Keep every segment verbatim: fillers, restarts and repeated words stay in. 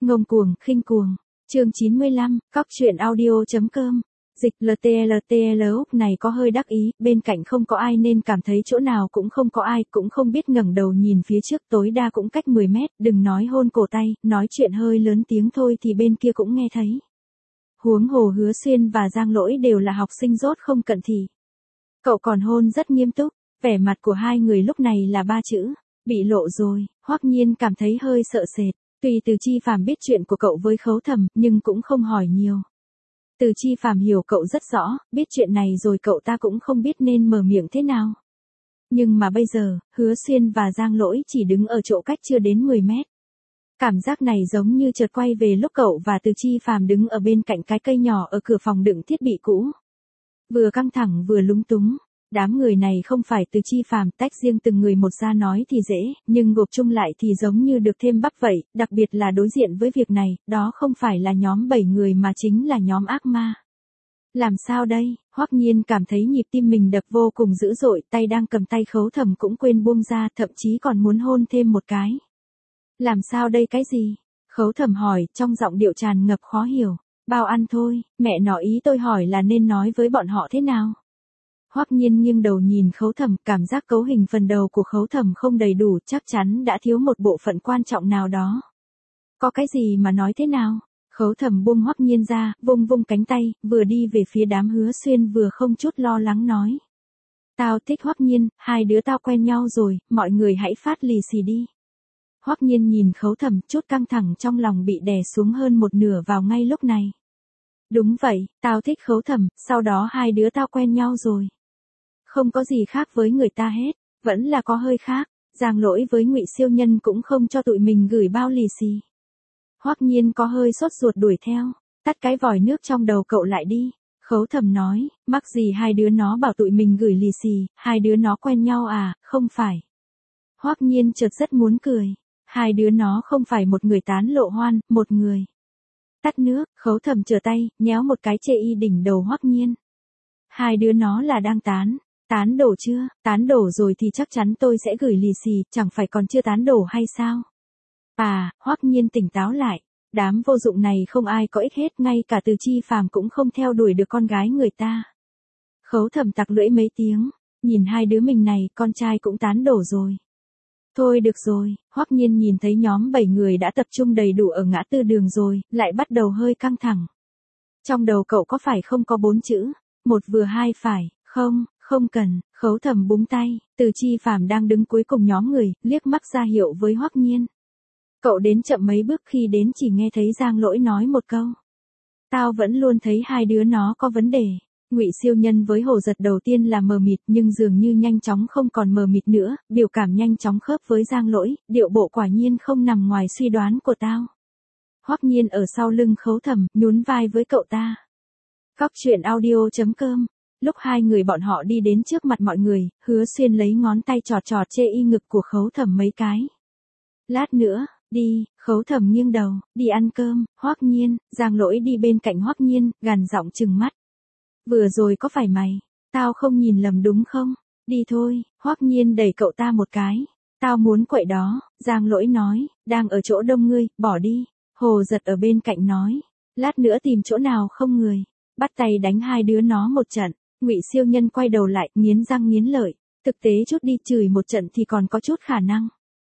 Ngông cuồng, khinh cuồng. Chương chín mươi lăm, cóc truyện audio.com. Dịch lờ tê lờ tê lờ Úc này có hơi đắc ý, bên cạnh không có ai nên cảm thấy chỗ nào cũng không có ai, cũng không biết ngẩng đầu nhìn phía trước, tối đa cũng cách mười mét, đừng nói hôn cổ tay, nói chuyện hơi lớn tiếng thôi thì bên kia cũng nghe thấy. Huống hồ Hứa Xuyên và Giang Lỗi đều là học sinh dốt không cận thị. Cậu còn hôn rất nghiêm túc, vẻ mặt của hai người lúc này là ba chữ, bị lộ rồi. Hoắc Nhiên cảm thấy hơi sợ sệt, tuy Từ Chi Phàm biết chuyện của cậu với Khấu Thầm, nhưng cũng không hỏi nhiều. Từ Chi Phàm hiểu cậu rất rõ, biết chuyện này rồi cậu ta cũng không biết nên mở miệng thế nào. Nhưng mà bây giờ, Hứa Xuyên và Giang Lỗi chỉ đứng ở chỗ cách chưa đến mười mét. Cảm giác này giống như chợt quay về lúc cậu và Từ Chi Phàm đứng ở bên cạnh cái cây nhỏ ở cửa phòng đựng thiết bị cũ. Vừa căng thẳng vừa lúng túng. Đám người này không phải Từ Chi Phàm, tách riêng từng người một ra nói thì dễ, nhưng gộp chung lại thì giống như được thêm bắp vậy, đặc biệt là đối diện với việc này, đó không phải là nhóm bảy người mà chính là nhóm ác ma. Làm sao đây? Hoắc Nhiên cảm thấy nhịp tim mình đập vô cùng dữ dội, tay đang cầm tay Khấu Thầm cũng quên buông ra, thậm chí còn muốn hôn thêm một cái. Làm sao đây cái gì? Khấu Thầm hỏi, trong giọng điệu tràn ngập khó hiểu. Bao ăn thôi, mẹ nó ý tôi hỏi là nên nói với bọn họ thế nào? Hoắc Nhiên nghiêng đầu nhìn Khấu Thầm, cảm giác cấu hình phần đầu của Khấu Thầm không đầy đủ, chắc chắn đã thiếu một bộ phận quan trọng nào đó. Có cái gì mà nói thế nào? Khấu Thầm buông Hoắc Nhiên ra, vung vung cánh tay, vừa đi về phía đám Hứa Xuyên vừa không chút lo lắng nói. Tao thích Hoắc Nhiên, hai đứa tao quen nhau rồi, mọi người hãy phát lì xì đi. Hoắc Nhiên nhìn Khấu Thầm, chút căng thẳng trong lòng bị đè xuống hơn một nửa vào ngay lúc này. Đúng vậy, tao thích Khấu Thầm, sau đó hai đứa tao quen nhau rồi. Không có gì khác với người ta hết, vẫn là có hơi khác. Giang Lỗi với Ngụy Siêu Nhân cũng không cho tụi mình gửi bao lì xì. Hoắc Nhiên có hơi sốt ruột đuổi theo, tắt cái vòi nước trong đầu cậu lại đi. Khấu Thầm nói, mắc gì hai đứa nó bảo tụi mình gửi lì xì, hai đứa nó quen nhau à, không phải. Hoắc Nhiên chợt rất muốn cười, hai đứa nó không phải một người tán lộ hoan, một người. Tắt nước, Khấu Thầm trở tay, nhéo một cái chê y đỉnh đầu Hoắc Nhiên. Hai đứa nó là đang tán. Tán đổ chưa? Tán đổ rồi thì chắc chắn tôi sẽ gửi lì xì, chẳng phải còn chưa tán đổ hay sao? À, Hoắc Nhiên tỉnh táo lại. Đám vô dụng này không ai có ích hết, ngay cả Từ Chi Phàm cũng không theo đuổi được con gái người ta. Khấu Thầm tặc lưỡi mấy tiếng, nhìn hai đứa mình này, con trai cũng tán đổ rồi. Thôi được rồi, Hoắc Nhiên nhìn thấy nhóm bảy người đã tập trung đầy đủ ở ngã tư đường rồi, lại bắt đầu hơi căng thẳng. Trong đầu cậu có phải không có bốn chữ, một vừa hai phải, không, không cần. Khấu Thầm búng tay, Từ Chi Phàm đang đứng cuối cùng nhóm người, liếc mắt ra hiệu với Hoắc Nhiên. Cậu đến chậm mấy bước, khi đến chỉ nghe thấy Giang Lỗi nói một câu. Tao vẫn luôn thấy hai đứa nó có vấn đề. Ngụy Siêu Nhân với Hồ Giật đầu tiên là mờ mịt nhưng dường như nhanh chóng không còn mờ mịt nữa, biểu cảm nhanh chóng khớp với Giang Lỗi, điệu bộ quả nhiên không nằm ngoài suy đoán của tao. Hoắc Nhiên ở sau lưng Khấu Thầm, nhún vai với cậu ta. Cóc truyện audio.com. Lúc hai người bọn họ đi đến trước mặt mọi người, Hứa Xuyên lấy ngón tay chọt chọt chê y ngực của Khấu Thầm mấy cái. Lát nữa, đi. Khấu Thầm nghiêng đầu, đi ăn cơm. Hoắc Nhiên, Giang Lỗi đi bên cạnh Hoắc Nhiên, gằn giọng trừng mắt. Vừa rồi có phải mày? Tao không nhìn lầm đúng không? Đi thôi. Hoắc Nhiên đẩy cậu ta một cái. Tao muốn quậy đó. Giang Lỗi nói, đang ở chỗ đông ngươi, bỏ đi. Hồ Giật ở bên cạnh nói, lát nữa tìm chỗ nào không người, bắt tay đánh hai đứa nó một trận. Ngụy Siêu Nhân quay đầu lại, nghiến răng nghiến lợi, thực tế chút đi chửi một trận thì còn có chút khả năng.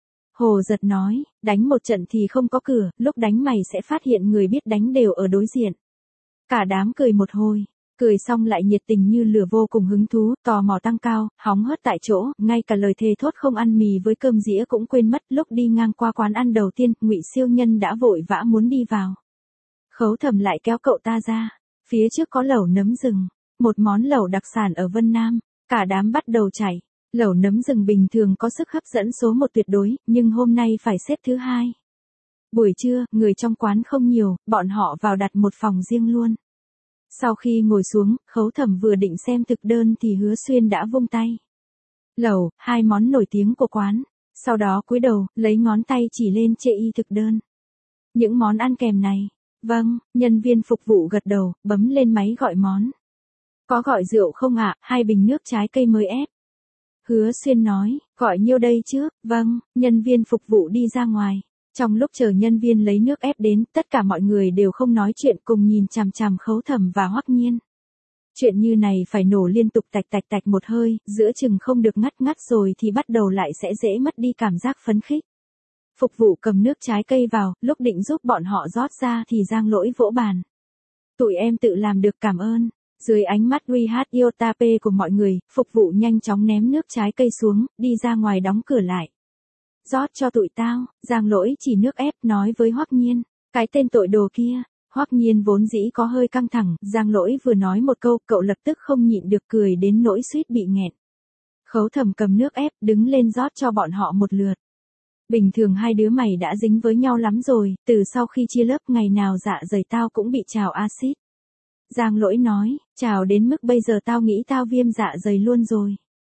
Hồ Giật nói, đánh một trận thì không có cửa, lúc đánh mày sẽ phát hiện người biết đánh đều ở đối diện. Cả đám cười một hồi, cười xong lại nhiệt tình như lửa, vô cùng hứng thú, tò mò tăng cao, hóng hớt tại chỗ, ngay cả lời thề thốt không ăn mì với cơm dĩa cũng quên mất. Lúc đi ngang qua quán ăn đầu tiên, Ngụy Siêu Nhân đã vội vã muốn đi vào. Khấu Thầm lại kéo cậu ta ra, phía trước có lẩu nấm rừng. Một món lẩu đặc sản ở Vân Nam, cả đám bắt đầu chảy. Lẩu nấm rừng bình thường có sức hấp dẫn số một tuyệt đối, nhưng hôm nay phải xếp thứ hai. Buổi trưa, người trong quán không nhiều, bọn họ vào đặt một phòng riêng luôn. Sau khi ngồi xuống, Khấu Thầm vừa định xem thực đơn thì Hứa Xuyên đã vung tay. Lẩu, hai món nổi tiếng của quán. Sau đó cúi đầu, lấy ngón tay chỉ lên chê y thực đơn. Những món ăn kèm này. Vâng, nhân viên phục vụ gật đầu, bấm lên máy gọi món. Có gọi rượu không ạ? Hai bình nước trái cây mới ép. Hứa Xuyên nói, gọi nhiêu đây chứ? Vâng, nhân viên phục vụ đi ra ngoài. Trong lúc chờ nhân viên lấy nước ép đến, tất cả mọi người đều không nói chuyện cùng nhìn chằm chằm Khấu Thẩm và Hoắc Nhiên. Chuyện như này phải nổ liên tục tạch tạch tạch một hơi, giữa chừng không được ngắt ngắt rồi thì bắt đầu lại sẽ dễ mất đi cảm giác phấn khích. Phục vụ cầm nước trái cây vào, lúc định giúp bọn họ rót ra thì Giang Lỗi vỗ bàn. Tụi em tự làm được, cảm ơn. Dưới ánh mắt uy hát Iotape của mọi người, phục vụ nhanh chóng ném nước trái cây xuống, đi ra ngoài đóng cửa lại. Rót cho tụi tao, Giang Lỗi chỉ nước ép nói với Hoắc Nhiên. Cái tên tội đồ kia. Hoắc Nhiên vốn dĩ có hơi căng thẳng, Giang Lỗi vừa nói một câu, cậu lập tức không nhịn được cười đến nỗi suýt bị nghẹn. Khấu Thẩm cầm nước ép, đứng lên rót cho bọn họ một lượt. Bình thường hai đứa mày đã dính với nhau lắm rồi, từ sau khi chia lớp ngày nào dạ dày tao cũng bị trào axit. Giang Lỗi nói, trào đến mức bây giờ tao nghĩ tao viêm dạ dày luôn rồi.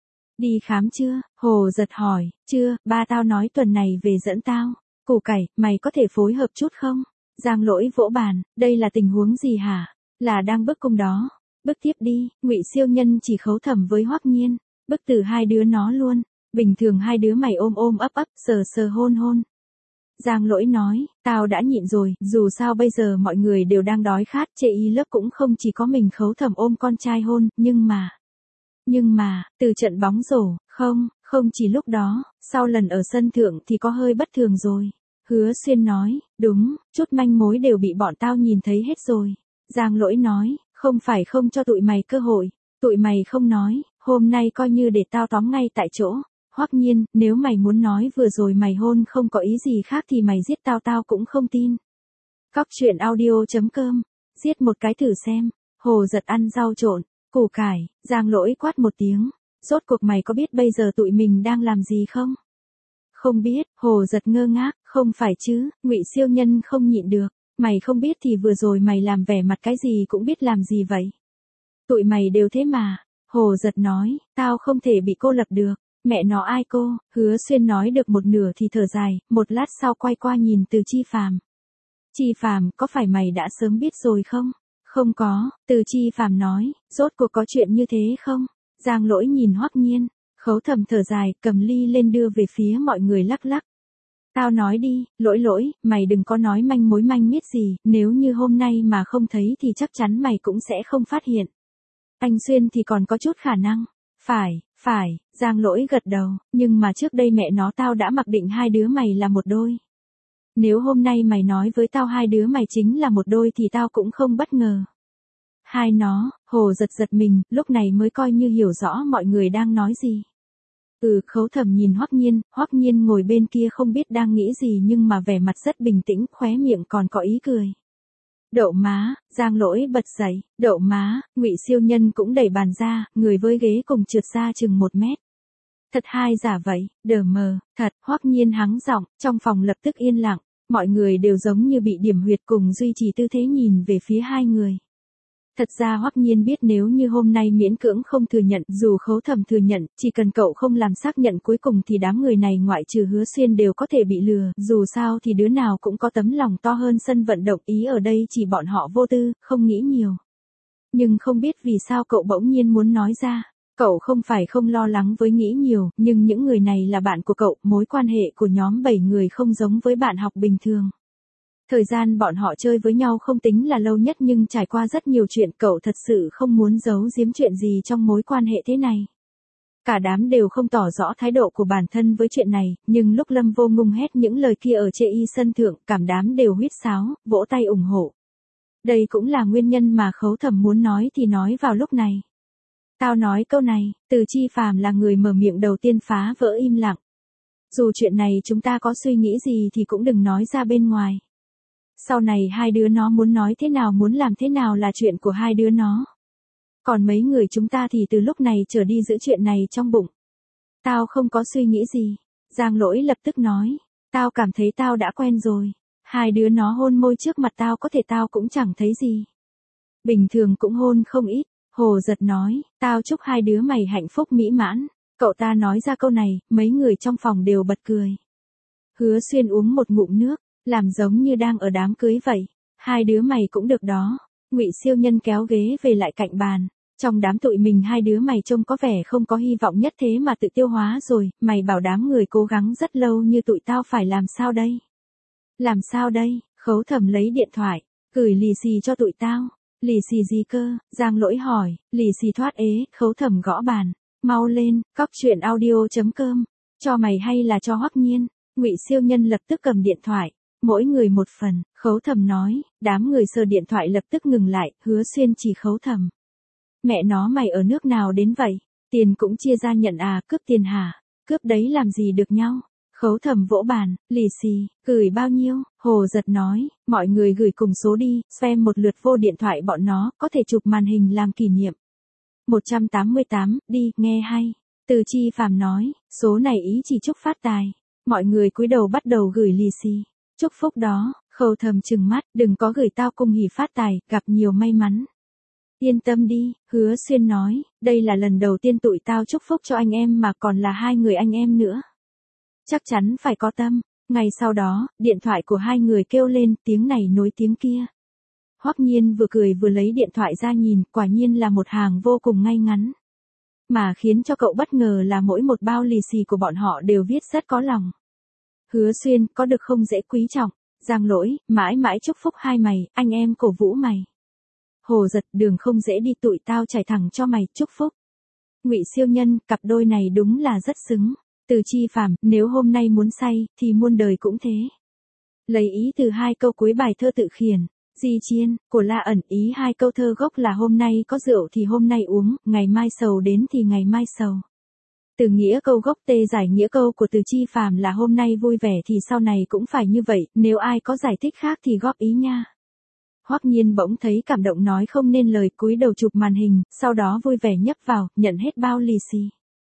Đi khám chưa? Hồ Giật hỏi, chưa, ba tao nói tuần này về dẫn tao. Củ cải, mày có thể phối hợp chút không? Giang Lỗi vỗ bàn, đây là tình huống gì hả? Là đang bức cung đó. Bức tiếp đi, Ngụy Siêu Nhân chỉ Khấu Thẩm với Hoắc Nhiên. Bức từ hai đứa nó luôn. Bình thường hai đứa mày ôm ôm ấp ấp, sờ sờ hôn hôn. Giang Lỗi nói, tao đã nhịn rồi, dù sao bây giờ mọi người đều đang đói khát, chê y lớp cũng không chỉ có mình Khấu Thẩm ôm con trai hôn, nhưng mà... Nhưng mà, từ trận bóng rổ, không, không chỉ lúc đó, sau lần ở sân thượng thì có hơi bất thường rồi. Hứa Xuyên nói, đúng, chút manh mối đều bị bọn tao nhìn thấy hết rồi. Giang Lỗi nói, không phải không cho tụi mày cơ hội, tụi mày không nói, hôm nay coi như để tao tóm ngay tại chỗ. Hoắc Nhiên, nếu mày muốn nói vừa rồi mày hôn không có ý gì khác thì mày giết tao tao cũng không tin. Cóc truyện audio chấm com, giết một cái thử xem. Hồ Giật ăn rau trộn, củ cải, Giang Lỗi quát một tiếng, rốt cuộc mày có biết bây giờ tụi mình đang làm gì không? Không biết, Hồ Giật ngơ ngác, không phải chứ, Ngụy Siêu Nhân không nhịn được, mày không biết thì vừa rồi mày làm vẻ mặt cái gì cũng biết làm gì vậy? Tụi mày đều thế mà, Hồ Giật nói, tao không thể bị cô lập được. Mẹ nó ai cô? Hứa Xuyên nói được một nửa thì thở dài, một lát sau quay qua nhìn Từ Chi Phàm. Chi Phàm, có phải mày đã sớm biết rồi không? Không có, Từ Chi Phàm nói, rốt cuộc có chuyện như thế không? Giang Lỗi nhìn Hoắc Nhiên, Khấu Thẩm thở dài, cầm ly lên đưa về phía mọi người lắc lắc. Tao nói đi, Lỗi Lỗi, mày đừng có nói manh mối manh miết gì, nếu như hôm nay mà không thấy thì chắc chắn mày cũng sẽ không phát hiện. Anh Xuyên thì còn có chút khả năng. Phải, phải, Giang Lỗi gật đầu, nhưng mà trước đây mẹ nó tao đã mặc định hai đứa mày là một đôi. Nếu hôm nay mày nói với tao hai đứa mày chính là một đôi thì tao cũng không bất ngờ. Hai nó, Hồ Giật giật mình, lúc này mới coi như hiểu rõ mọi người đang nói gì. Ừ, Khấu Thẩm nhìn Hoắc Nhiên, Hoắc Nhiên ngồi bên kia không biết đang nghĩ gì nhưng mà vẻ mặt rất bình tĩnh, khóe miệng còn có ý cười. Đậu má, Giang Lỗi bật dậy, đậu má, Ngụy Siêu Nhân cũng đẩy bàn ra, người với ghế cùng trượt ra chừng một mét. Thật hay giả vậy, đờ mờ, thật, Hoắc Nhiên hắng giọng, trong phòng lập tức yên lặng, mọi người đều giống như bị điểm huyệt cùng duy trì tư thế nhìn về phía hai người. Thật ra Hoắc Nhiên biết nếu như hôm nay miễn cưỡng không thừa nhận, dù Khấu Thẩm thừa nhận, chỉ cần cậu không làm xác nhận cuối cùng thì đám người này ngoại trừ Hứa Xuyên đều có thể bị lừa, dù sao thì đứa nào cũng có tấm lòng to hơn sân vận động, ý ở đây chỉ bọn họ vô tư, không nghĩ nhiều. Nhưng không biết vì sao cậu bỗng nhiên muốn nói ra. Cậu không phải không lo lắng với nghĩ nhiều, nhưng những người này là bạn của cậu, mối quan hệ của nhóm bảy người không giống với bạn học bình thường. Thời gian bọn họ chơi với nhau không tính là lâu nhất nhưng trải qua rất nhiều chuyện, cậu thật sự không muốn giấu giếm chuyện gì trong mối quan hệ thế này. Cả đám đều không tỏ rõ thái độ của bản thân với chuyện này, nhưng lúc Lâm Vô Ngung hét những lời kia ở chê y sân thượng, cảm đám đều huýt sáo, vỗ tay ủng hộ. Đây cũng là nguyên nhân mà Khấu Thẩm muốn nói thì nói vào lúc này. Tao nói câu này, Từ Chi Phàm là người mở miệng đầu tiên phá vỡ im lặng. Dù chuyện này chúng ta có suy nghĩ gì thì cũng đừng nói ra bên ngoài. Sau này hai đứa nó muốn nói thế nào muốn làm thế nào là chuyện của hai đứa nó. Còn mấy người chúng ta thì từ lúc này trở đi giữ chuyện này trong bụng. Tao không có suy nghĩ gì. Giang Lỗi lập tức nói. Tao cảm thấy tao đã quen rồi. Hai đứa nó hôn môi trước mặt tao có thể tao cũng chẳng thấy gì. Bình thường cũng hôn không ít. Hồ Giật nói. Tao chúc hai đứa mày hạnh phúc mỹ mãn. Cậu ta nói ra câu này, mấy người trong phòng đều bật cười. Hứa Xuyên uống một ngụm nước. Làm giống như đang ở đám cưới vậy. Hai đứa mày cũng được đó. Ngụy Siêu Nhân kéo ghế về lại cạnh bàn. Trong đám tụi mình hai đứa mày trông có vẻ không có hy vọng nhất thế mà tự tiêu hóa rồi. Mày bảo đám người cố gắng rất lâu như tụi tao phải làm sao đây? Làm sao đây? Khấu Thẩm lấy điện thoại, gửi lì xì cho tụi tao. Lì xì gì cơ? Giang Lỗi hỏi. Lì xì thoát ế. Khấu Thẩm gõ bàn. Mau lên, cóc truyện audio chấm com. Cho mày hay là cho Hoắc Nhiên? Ngụy Siêu Nhân lập tức cầm điện thoại. Mỗi người một phần. Khấu Thẩm nói. Đám người sờ điện thoại lập tức ngừng lại. Hứa Xuyên chỉ Khấu Thẩm. Mẹ nó, mày ở nước nào đến vậy? Tiền cũng chia ra nhận à? Cướp tiền hả? Cướp đấy làm gì được nhau? Khấu Thẩm vỗ bàn. Lì xì, gửi bao nhiêu? Hồ Giật nói. Mọi người gửi cùng số đi. Xem một lượt vô điện thoại bọn nó. Có thể chụp màn hình làm kỷ niệm. một trăm tám mươi tám, đi, nghe hay. Từ Chi Phàm nói. Số này ý chỉ chúc phát tài. Mọi người cúi đầu bắt đầu gửi lì xì. Chúc phúc đó. Khấu Thẩm trừng mắt. Đừng có gửi tao cùng hỉ phát tài. Gặp nhiều may mắn. Yên tâm đi. Hứa Xuyên nói. Đây là lần đầu tiên tụi tao chúc phúc cho anh em mà còn là hai người anh em nữa. Chắc chắn phải có tâm. Ngay sau đó, điện thoại của hai người kêu lên, tiếng này nối tiếng kia. Hoắc Nhiên vừa cười vừa lấy điện thoại ra nhìn, quả nhiên là một hàng vô cùng ngay ngắn. Mà khiến cho cậu bất ngờ là mỗi một bao lì xì của bọn họ đều viết rất có lòng. Hứa Xuyên, có được không dễ quý trọng. Giang Lỗi, mãi mãi chúc phúc hai mày, anh em cổ vũ mày. Hồ Giật, đường không dễ đi, tụi tao trải thẳng cho mày, chúc phúc. Ngụy Siêu Nhân, cặp đôi này đúng là rất xứng. Từ Chi Phàm, nếu hôm nay muốn say, thì muôn đời cũng thế. Lấy ý từ hai câu cuối bài thơ tự khiển. Di Chiên, của La Ẩn, ý hai câu thơ gốc là hôm nay có rượu thì hôm nay uống, ngày mai sầu đến thì ngày mai sầu. Từ nghĩa câu gốc tê giải nghĩa câu của Từ Chi Phàm là hôm nay vui vẻ thì sau này cũng phải như vậy, nếu ai có giải thích khác thì góp ý nha. Hoắc Nhiên bỗng thấy cảm động nói không nên lời, cúi đầu chụp màn hình, sau đó vui vẻ nhấp vào, nhận hết bao lì xì.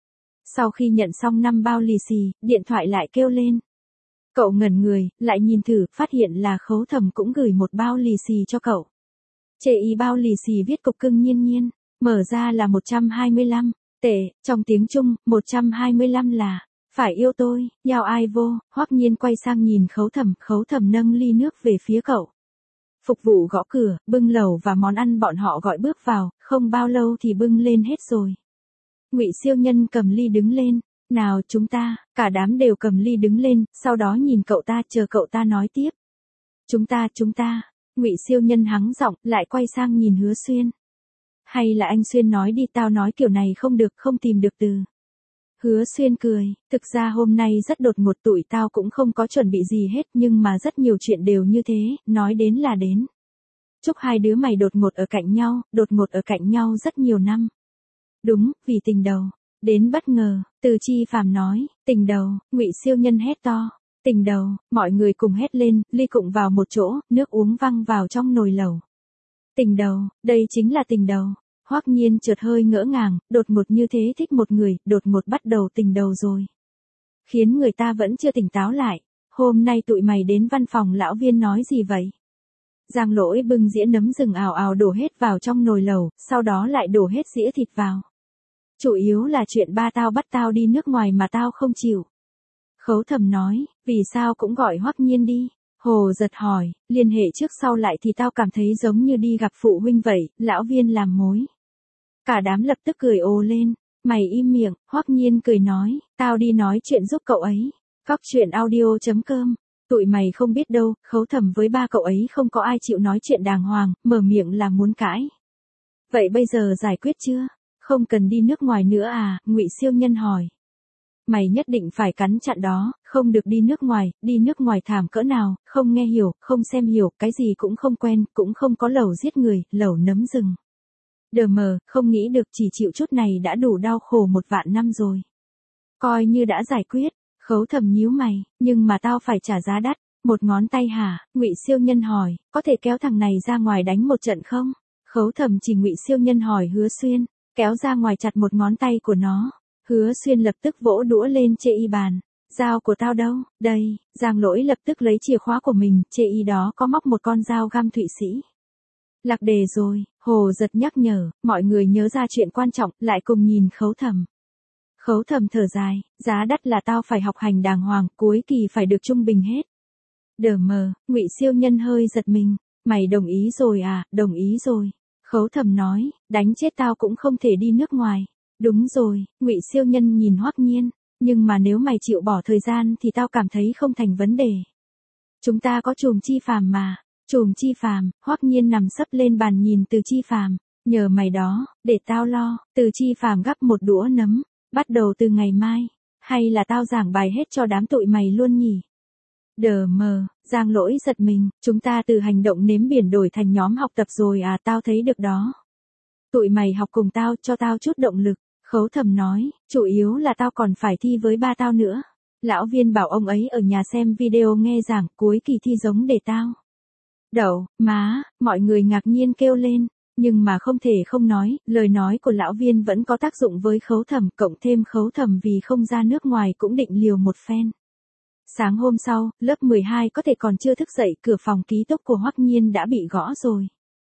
Sau khi nhận xong năm bao lì xì, điện thoại lại kêu lên. Cậu ngẩn người, lại nhìn thử, phát hiện là Khấu Thẩm cũng gửi một bao lì xì cho cậu. Chê ý bao lì xì viết cục cưng nhiên nhiên, mở ra là một trăm hai mươi lăm, tệ, trong tiếng Trung, một trăm hai mươi lăm là, phải yêu tôi, yao ai vô. Hoắc Nhiên quay sang nhìn Khấu Thẩm, Khấu Thẩm nâng ly nước về phía cậu. Phục vụ gõ cửa, bưng lẩu và món ăn bọn họ gọi bước vào, không bao lâu thì bưng lên hết rồi. Ngụy Siêu Nhân cầm ly đứng lên. Nào chúng ta, cả đám đều cầm ly đứng lên, sau đó nhìn cậu ta, chờ cậu ta nói tiếp. Chúng ta, chúng ta. Ngụy Siêu Nhân hắng giọng, lại quay sang nhìn Hứa Xuyên. Hay là anh Xuyên nói đi, tao nói kiểu này không được, không tìm được từ. Hứa Xuyên cười, thực ra hôm nay rất đột ngột, tụi tao cũng không có chuẩn bị gì hết, nhưng mà rất nhiều chuyện đều như thế, nói đến là đến. Chúc hai đứa mày đột ngột ở cạnh nhau, đột ngột ở cạnh nhau rất nhiều năm. Đúng, vì tình đầu. Đến bất ngờ, Từ Chi Phàm nói, tình đầu. Ngụy Siêu Nhân hét to, tình đầu. Mọi người cùng hét lên, ly cụng vào một chỗ, nước uống văng vào trong nồi lẩu. Tình đầu, đây chính là tình đầu. Hoắc Nhiên chợt hơi ngỡ ngàng, đột ngột như thế thích một người, đột ngột bắt đầu tình đầu rồi. Khiến người ta vẫn chưa tỉnh táo lại. Hôm nay tụi mày đến văn phòng lão Viên nói gì vậy? Giang Lỗi bưng dĩa nấm rừng ào ào đổ hết vào trong nồi lẩu, sau đó lại đổ hết dĩa thịt vào. Chủ yếu là chuyện ba tao bắt tao đi nước ngoài mà tao không chịu. Khấu Thẩm nói, vì sao cũng gọi Hoắc Nhiên đi. Hồ Giật hỏi, liên hệ trước sau lại thì tao cảm thấy giống như đi gặp phụ huynh vậy, lão Viên làm mối. Cả đám lập tức cười ồ lên, mày im miệng. Hoắc Nhiên cười nói, tao đi nói chuyện giúp cậu ấy. Cóc truyện audio chấm com. Tụi mày không biết đâu, Khấu Thẩm với ba cậu ấy không có ai chịu nói chuyện đàng hoàng, mở miệng là muốn cãi. Vậy bây giờ giải quyết chưa? Không cần đi nước ngoài nữa à? Ngụy Siêu Nhân hỏi. Mày nhất định phải cắn chặn đó, không được đi nước ngoài, đi nước ngoài thảm cỡ nào, không nghe hiểu, không xem hiểu, cái gì cũng không quen, cũng không có lẩu giết người, lẩu nấm rừng. Đờ mờ, không nghĩ được, chỉ chịu chút này đã đủ đau khổ một vạn năm rồi. Coi như đã giải quyết. Khấu Thẩm nhíu mày, nhưng mà tao phải trả giá đắt. Một ngón tay hả? Ngụy Siêu Nhân hỏi, có thể kéo thằng này ra ngoài đánh một trận không? Khấu Thẩm chỉ Ngụy Siêu Nhân hỏi Hứa Xuyên, kéo ra ngoài chặt một ngón tay của nó. Hứa Xuyên lập tức vỗ đũa lên chê y bàn. Dao của tao đâu? Đây. Giang Lỗi lập tức lấy chìa khóa của mình, chê y đó có móc một con dao găm Thụy Sĩ. Lạc đề rồi. Hồ Giật nhắc nhở, mọi người nhớ ra chuyện quan trọng, lại cùng nhìn Khấu Thẩm. Khấu Thẩm thở dài, giá đắt là tao phải học hành đàng hoàng, cuối kỳ phải được trung bình hết. Đờ mờ, Ngụy Siêu Nhân hơi giật mình, mày đồng ý rồi à? Đồng ý rồi. Khấu Thẩm nói, đánh chết tao cũng không thể đi nước ngoài. Đúng rồi. Ngụy Siêu Nhân nhìn Hoắc Nhiên, nhưng mà nếu mày chịu bỏ thời gian thì tao cảm thấy không thành vấn đề. Chúng ta có Trùm Chi Phàm mà. Trùm Chi Phàm, Hoắc Nhiên nằm sấp lên bàn nhìn Từ Chi Phàm, nhờ mày đó, để tao lo. Từ Chi Phàm gắp một đũa nấm, bắt đầu từ ngày mai, hay là tao giảng bài hết cho đám tụi mày luôn nhỉ? Đờ mờ, Giang Lỗi giật mình, chúng ta từ hành động nếm biển đổi thành nhóm học tập rồi à, tao thấy được đó. Tụi mày học cùng tao, cho tao chút động lực. Khấu Thầm nói, chủ yếu là tao còn phải thi với ba tao nữa. Lão Viên bảo ông ấy ở nhà xem video nghe giảng cuối kỳ thi giống để tao. Đậu, má, mọi người ngạc nhiên kêu lên, nhưng mà không thể không nói, lời nói của Lão Viên vẫn có tác dụng với Khấu Thầm, cộng thêm Khấu Thầm vì không ra nước ngoài cũng định liều một phen. Sáng hôm sau, lớp mười hai có thể còn chưa thức dậy, cửa phòng ký túc của Hoắc Nhiên đã bị gõ rồi.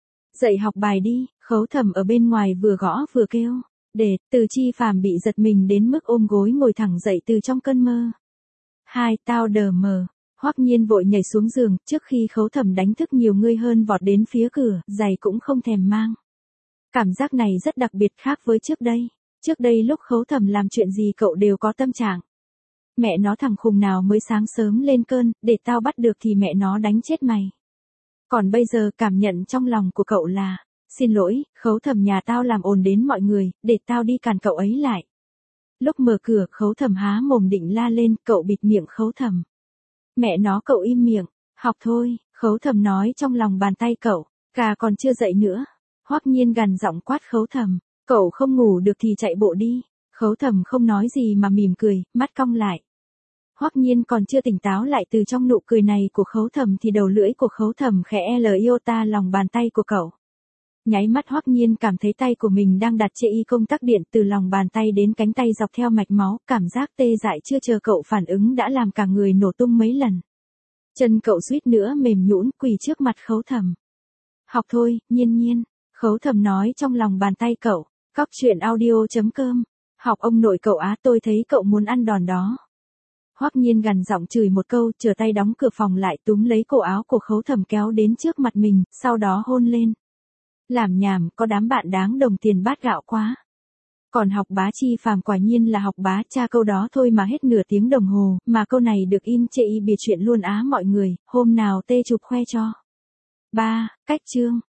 Dậy học bài đi, Khấu Thầm ở bên ngoài vừa gõ vừa kêu. Để, Từ Chi Phàm bị giật mình đến mức ôm gối ngồi thẳng dậy từ trong cơn mơ. Hai, tao đờ mờ. Hoắc Nhiên vội nhảy xuống giường, trước khi Khấu Thầm đánh thức nhiều người hơn vọt đến phía cửa, giày cũng không thèm mang. Cảm giác này rất đặc biệt khác với trước đây. Trước đây lúc Khấu Thầm làm chuyện gì cậu đều có tâm trạng. Mẹ nó thằng khùng nào mới sáng sớm lên cơn, để tao bắt được thì mẹ nó đánh chết mày. Còn bây giờ cảm nhận trong lòng của cậu là, xin lỗi, Khấu Thầm nhà tao làm ồn đến mọi người, để tao đi càn cậu ấy lại. Lúc mở cửa, Khấu Thầm há mồm định la lên, cậu bịt miệng Khấu Thầm. Mẹ nó cậu im miệng, học thôi, Khấu Thầm nói trong lòng bàn tay cậu, gà còn chưa dậy nữa. Hoắc Nhiên gằn giọng quát Khấu Thầm, cậu không ngủ được thì chạy bộ đi. Khấu Thầm không nói gì mà mỉm cười, mắt cong lại. Hoắc Nhiên còn chưa tỉnh táo lại từ trong nụ cười này của Khấu Thầm thì đầu lưỡi của Khấu Thầm khẽ lờ iota lòng bàn tay của cậu. Nháy mắt Hoắc Nhiên cảm thấy tay của mình đang đặt trên y công tắc điện từ lòng bàn tay đến cánh tay dọc theo mạch máu, cảm giác tê dại chưa chờ cậu phản ứng đã làm cả người nổ tung mấy lần. Chân cậu suýt nữa mềm nhũn quỳ trước mặt Khấu Thầm. Học thôi, Nhiên Nhiên, Khấu Thầm nói trong lòng bàn tay cậu, cóc truyện audio chấm com, học ông nội cậu á, tôi thấy cậu muốn ăn đòn đó. Hoắc Nhiên gằn giọng chửi một câu, trở tay đóng cửa phòng lại túm lấy cổ áo của Khấu Thầm kéo đến trước mặt mình, sau đó hôn lên. Làm nhảm, có đám bạn đáng đồng tiền bát gạo quá. Còn học bá Chi Phàm quả nhiên là học bá, cha câu đó thôi mà hết nửa tiếng đồng hồ, mà câu này được in chê y bìa chuyện luôn á mọi người, hôm nào tê chụp khoe cho. ba. Cách chương